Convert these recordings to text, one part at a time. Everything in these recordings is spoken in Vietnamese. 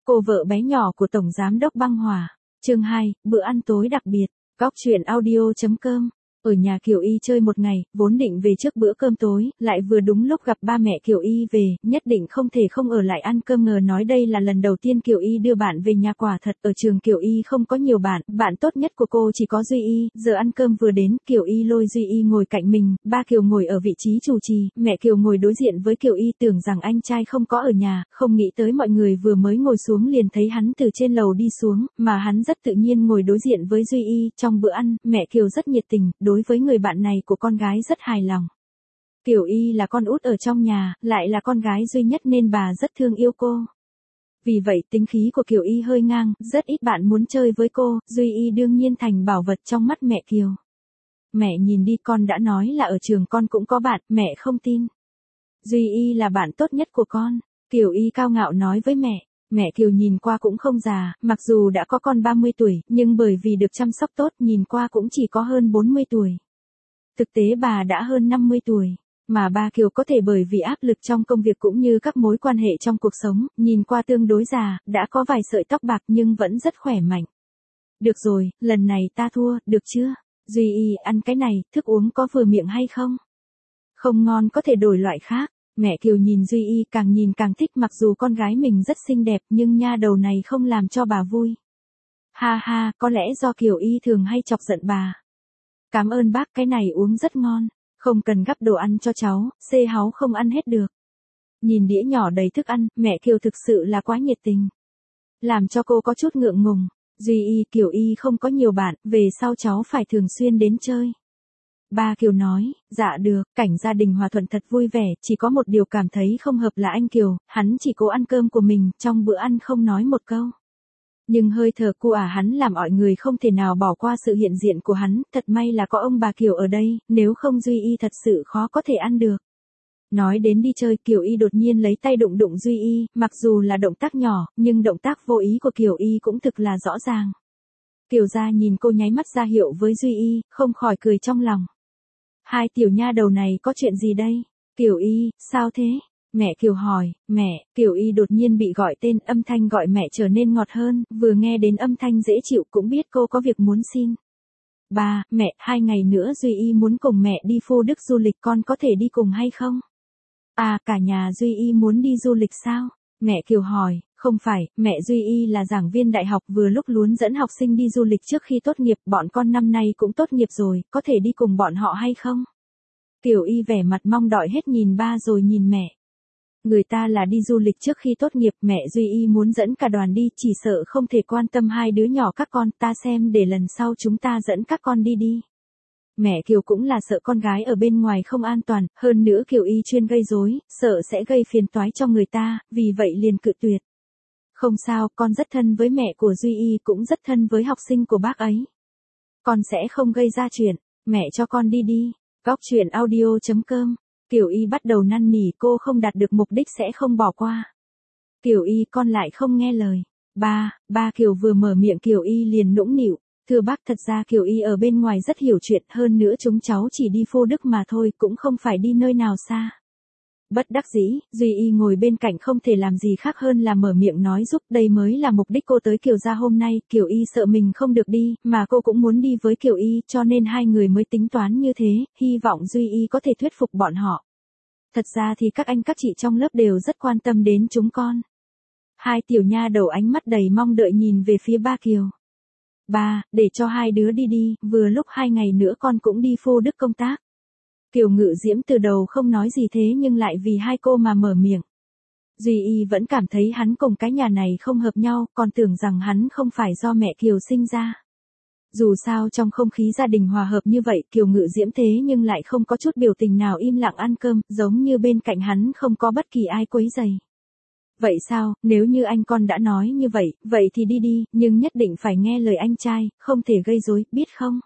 Cô vợ bé nhỏ của Tổng Giám đốc Băng Hòa. Chương 2, bữa ăn tối đặc biệt. Góc chuyện audio.com. Ở nhà Kiều Y chơi một ngày, vốn định về trước bữa cơm tối, lại vừa đúng lúc gặp ba mẹ Kiều Y về, nhất định không thể không ở lại ăn cơm, ngờ nói đây là lần đầu tiên Kiều Y đưa bạn về nhà. Quả thật ở trường Kiều Y không có nhiều bạn, bạn tốt nhất của cô chỉ có Duy Y. Giờ ăn cơm vừa đến, Kiều Y lôi Duy Y ngồi cạnh mình, ba Kiều ngồi ở vị trí chủ trì, mẹ Kiều ngồi đối diện với Kiều Y, tưởng rằng anh trai không có ở nhà, không nghĩ tới mọi người vừa mới ngồi xuống liền thấy hắn từ trên lầu đi xuống, mà hắn rất tự nhiên ngồi đối diện với Duy Y. Trong bữa ăn, mẹ Kiều rất nhiệt tình, đối với người bạn này của con gái rất hài lòng. Kiều Y là con út ở trong nhà, lại là con gái duy nhất nên bà rất thương yêu cô. Vì vậy tính khí của Kiều Y hơi ngang, rất ít bạn muốn chơi với cô, Duy Y đương nhiên thành bảo vật trong mắt mẹ Kiều. Mẹ nhìn đi, con đã nói là ở trường con cũng có bạn, mẹ không tin. Duy Y là bạn tốt nhất của con, Kiều Y cao ngạo nói với mẹ. Mẹ Kiều nhìn qua cũng không già, mặc dù đã có con 30 tuổi, nhưng bởi vì được chăm sóc tốt nhìn qua cũng chỉ có hơn 40 tuổi. Thực tế bà đã hơn 50 tuổi, mà ba Kiều có thể bởi vì áp lực trong công việc cũng như các mối quan hệ trong cuộc sống, nhìn qua tương đối già, đã có vài sợi tóc bạc nhưng vẫn rất khỏe mạnh. Được rồi, lần này ta thua, được chưa? Duy Y, ăn cái này, thức uống có vừa miệng hay không? Không ngon có thể đổi loại khác. Mẹ Kiều nhìn Duy Y càng nhìn càng thích, mặc dù con gái mình rất xinh đẹp nhưng nha đầu này không làm cho bà vui. Ha ha, có lẽ do Kiều Y thường hay chọc giận bà. Cảm ơn bác, cái này uống rất ngon, không cần gắp đồ ăn cho cháu, xê háu không ăn hết được. Nhìn đĩa nhỏ đầy thức ăn, mẹ Kiều thực sự là quá nhiệt tình. Làm cho cô có chút ngượng ngùng. Duy Y, Kiều Y không có nhiều bạn, về sau cháu phải thường xuyên đến chơi. Ba Kiều nói, dạ được, cảnh gia đình hòa thuận thật vui vẻ, chỉ có một điều cảm thấy không hợp là anh Kiều, hắn chỉ cố ăn cơm của mình, trong bữa ăn không nói một câu. Nhưng hơi thở của hắn làm mọi người không thể nào bỏ qua sự hiện diện của hắn, thật may là có ông bà Kiều ở đây, nếu không Duy Y thật sự khó có thể ăn được. Nói đến đi chơi, Kiều Y đột nhiên lấy tay đụng đụng Duy Y, mặc dù là động tác nhỏ, nhưng động tác vô ý của Kiều Y cũng thực là rõ ràng. Kiều gia nhìn cô nháy mắt ra hiệu với Duy Y, không khỏi cười trong lòng. Hai tiểu nha đầu này có chuyện gì đây? Kiều Y, sao thế? Mẹ Kiều hỏi, mẹ, Kiều Y đột nhiên bị gọi tên, âm thanh gọi mẹ trở nên ngọt hơn, vừa nghe đến âm thanh dễ chịu cũng biết cô có việc muốn xin. Ba, mẹ, 2 ngày nữa Duy Y muốn cùng mẹ đi Phú Đức du lịch, con có thể đi cùng hay không? À, cả nhà Duy Y muốn đi du lịch sao? Mẹ Kiều hỏi, không phải, mẹ Duy Y là giảng viên đại học vừa lúc muốn dẫn học sinh đi du lịch trước khi tốt nghiệp, bọn con năm nay cũng tốt nghiệp rồi, có thể đi cùng bọn họ hay không? Kiều Y vẻ mặt mong đợi hết nhìn ba rồi nhìn mẹ. Người ta là đi du lịch trước khi tốt nghiệp, mẹ Duy Y muốn dẫn cả đoàn đi, chỉ sợ không thể quan tâm hai đứa nhỏ các con, ta xem để lần sau chúng ta dẫn các con đi đi. Mẹ Kiều cũng là sợ con gái ở bên ngoài không an toàn, hơn nữa Kiều Y chuyên gây rối, sợ sẽ gây phiền toái cho người ta, vì vậy liền cự tuyệt. Không sao, con rất thân với mẹ của Duy Y, cũng rất thân với học sinh của bác ấy. Con sẽ không gây ra chuyện, mẹ cho con đi đi. Góc chuyện audio.com. Kiều Y bắt đầu năn nỉ, cô không đạt được mục đích sẽ không bỏ qua. Kiều Y, con lại không nghe lời. Ba Kiều vừa mở miệng Kiều Y liền nũng nịu. Thưa bác, thật ra Kiều Y ở bên ngoài rất hiểu chuyện, hơn nữa chúng cháu chỉ đi Phú Đức mà thôi, cũng không phải đi nơi nào xa. Bất đắc dĩ, Duy Y ngồi bên cạnh không thể làm gì khác hơn là mở miệng nói giúp, đây mới là mục đích cô tới Kiều gia hôm nay. Kiều Y sợ mình không được đi, mà cô cũng muốn đi với Kiều Y, cho nên hai người mới tính toán như thế, hy vọng Duy Y có thể thuyết phục bọn họ. Thật ra thì các anh các chị trong lớp đều rất quan tâm đến chúng con. Hai tiểu nha đầu ánh mắt đầy mong đợi nhìn về phía ba Kiều. Ba, để cho hai đứa đi đi, vừa lúc 2 ngày nữa con cũng đi Phú Đức công tác. Kiều Ngự Diễm từ đầu không nói gì thế nhưng lại vì hai cô mà mở miệng. Duy Y vẫn cảm thấy hắn cùng cái nhà này không hợp nhau, còn tưởng rằng hắn không phải do mẹ Kiều sinh ra. Dù sao trong không khí gia đình hòa hợp như vậy, Kiều Ngự Diễm thế nhưng lại không có chút biểu tình nào, im lặng ăn cơm, giống như bên cạnh hắn không có bất kỳ ai quấy rầy. Vậy sao, nếu như anh con đã nói như vậy, vậy thì đi đi, nhưng nhất định phải nghe lời anh trai, không thể gây rối, biết không?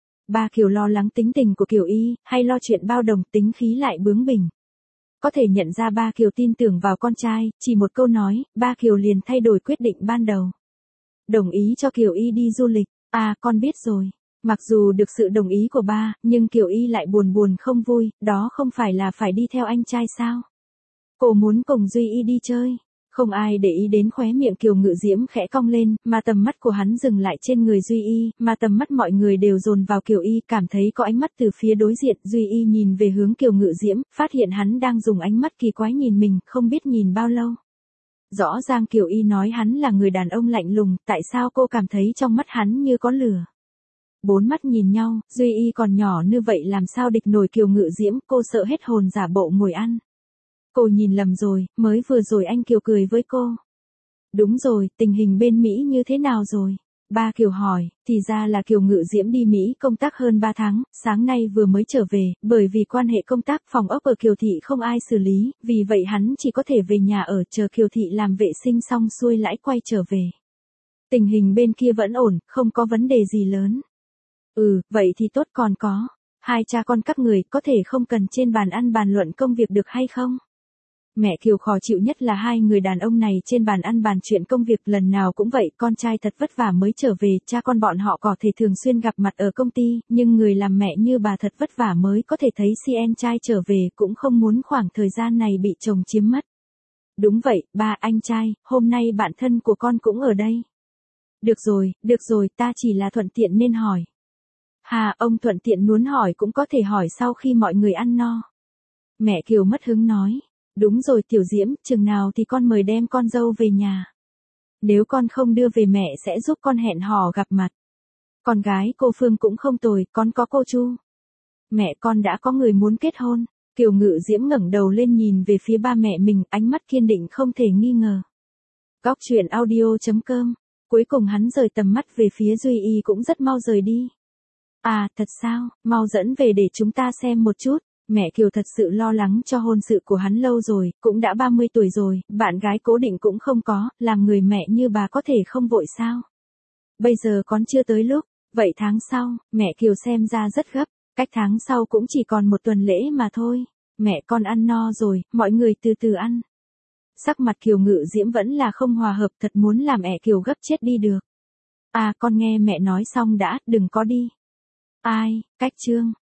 Ba Kiều lo lắng tính tình của Kiều Y, hay lo chuyện bao đồng, tính khí lại bướng bỉnh. Có thể nhận ra ba Kiều tin tưởng vào con trai, chỉ một câu nói, ba Kiều liền thay đổi quyết định ban đầu. Đồng ý cho Kiều Y đi du lịch, à con biết rồi. Mặc dù được sự đồng ý của ba, nhưng Kiều Y lại buồn không vui, đó không phải là phải đi theo anh trai sao? Cô muốn cùng Duy Y đi chơi. Không ai để ý đến khóe miệng Kiều Ngự Diễm khẽ cong lên, mà tầm mắt của hắn dừng lại trên người Duy Y, mà tầm mắt mọi người đều dồn vào Kiều Y, cảm thấy có ánh mắt từ phía đối diện. Duy Y nhìn về hướng Kiều Ngự Diễm, phát hiện hắn đang dùng ánh mắt kỳ quái nhìn mình, không biết nhìn bao lâu. Rõ ràng Kiều Y nói hắn là người đàn ông lạnh lùng, tại sao cô cảm thấy trong mắt hắn như có lửa? Bốn mắt nhìn nhau, Duy Y còn nhỏ như vậy làm sao địch nổi Kiều Ngự Diễm, cô sợ hết hồn giả bộ ngồi ăn. Cô nhìn lầm rồi, mới vừa rồi anh Kiều cười với cô. Đúng rồi, tình hình bên Mỹ như thế nào rồi? Ba Kiều hỏi, thì ra là Kiều Ngự Diễm đi Mỹ công tác hơn 3 tháng, sáng nay vừa mới trở về, bởi vì quan hệ công tác phòng ốc ở Kiều Thị không ai xử lý, vì vậy hắn chỉ có thể về nhà ở chờ Kiều Thị làm vệ sinh xong xuôi lãi quay trở về. Tình hình bên kia vẫn ổn, không có vấn đề gì lớn. Vậy thì tốt, còn có. Hai cha con các người có thể không cần trên bàn ăn bàn luận công việc được hay không? Mẹ Kiều khó chịu nhất là hai người đàn ông này trên bàn ăn bàn chuyện công việc, lần nào cũng vậy, con trai thật vất vả mới trở về, cha con bọn họ có thể thường xuyên gặp mặt ở công ty, nhưng người làm mẹ như bà thật vất vả mới có thể thấy CN trai trở về, cũng không muốn khoảng thời gian này bị chồng chiếm mất. Đúng vậy, ba, anh trai, hôm nay bạn thân của con cũng ở đây. Được rồi, ta chỉ là thuận tiện nên hỏi. Hà, ông thuận tiện muốn hỏi cũng có thể hỏi sau khi mọi người ăn no. Mẹ Kiều mất hứng nói. Đúng rồi Tiểu Diễm, chừng nào thì con mời đem con dâu về nhà. Nếu con không đưa về mẹ sẽ giúp con hẹn hò gặp mặt. Con gái cô Phương cũng không tồi, con có cô Chu. Mẹ con đã có người muốn kết hôn. Kiều Ngự Diễm ngẩng đầu lên nhìn về phía ba mẹ mình, ánh mắt kiên định không thể nghi ngờ. Góc truyện audio.com. Cuối cùng hắn rời tầm mắt về phía Duy Y cũng rất mau rời đi. À, thật sao, mau dẫn về để chúng ta xem một chút. Mẹ Kiều thật sự lo lắng cho hôn sự của hắn lâu rồi, cũng đã 30 tuổi rồi, bạn gái cố định cũng không có, làm người mẹ như bà có thể không vội sao? Bây giờ còn chưa tới lúc, vậy tháng sau, mẹ Kiều xem ra rất gấp, cách tháng sau cũng chỉ còn một tuần lễ mà thôi. Mẹ con ăn no rồi, mọi người từ từ ăn. Sắc mặt Kiều Ngự Diễm vẫn là không hòa hợp, thật muốn làm mẹ Kiều gấp chết đi được. À, con nghe mẹ nói xong đã, đừng có đi. Ai, cách chương.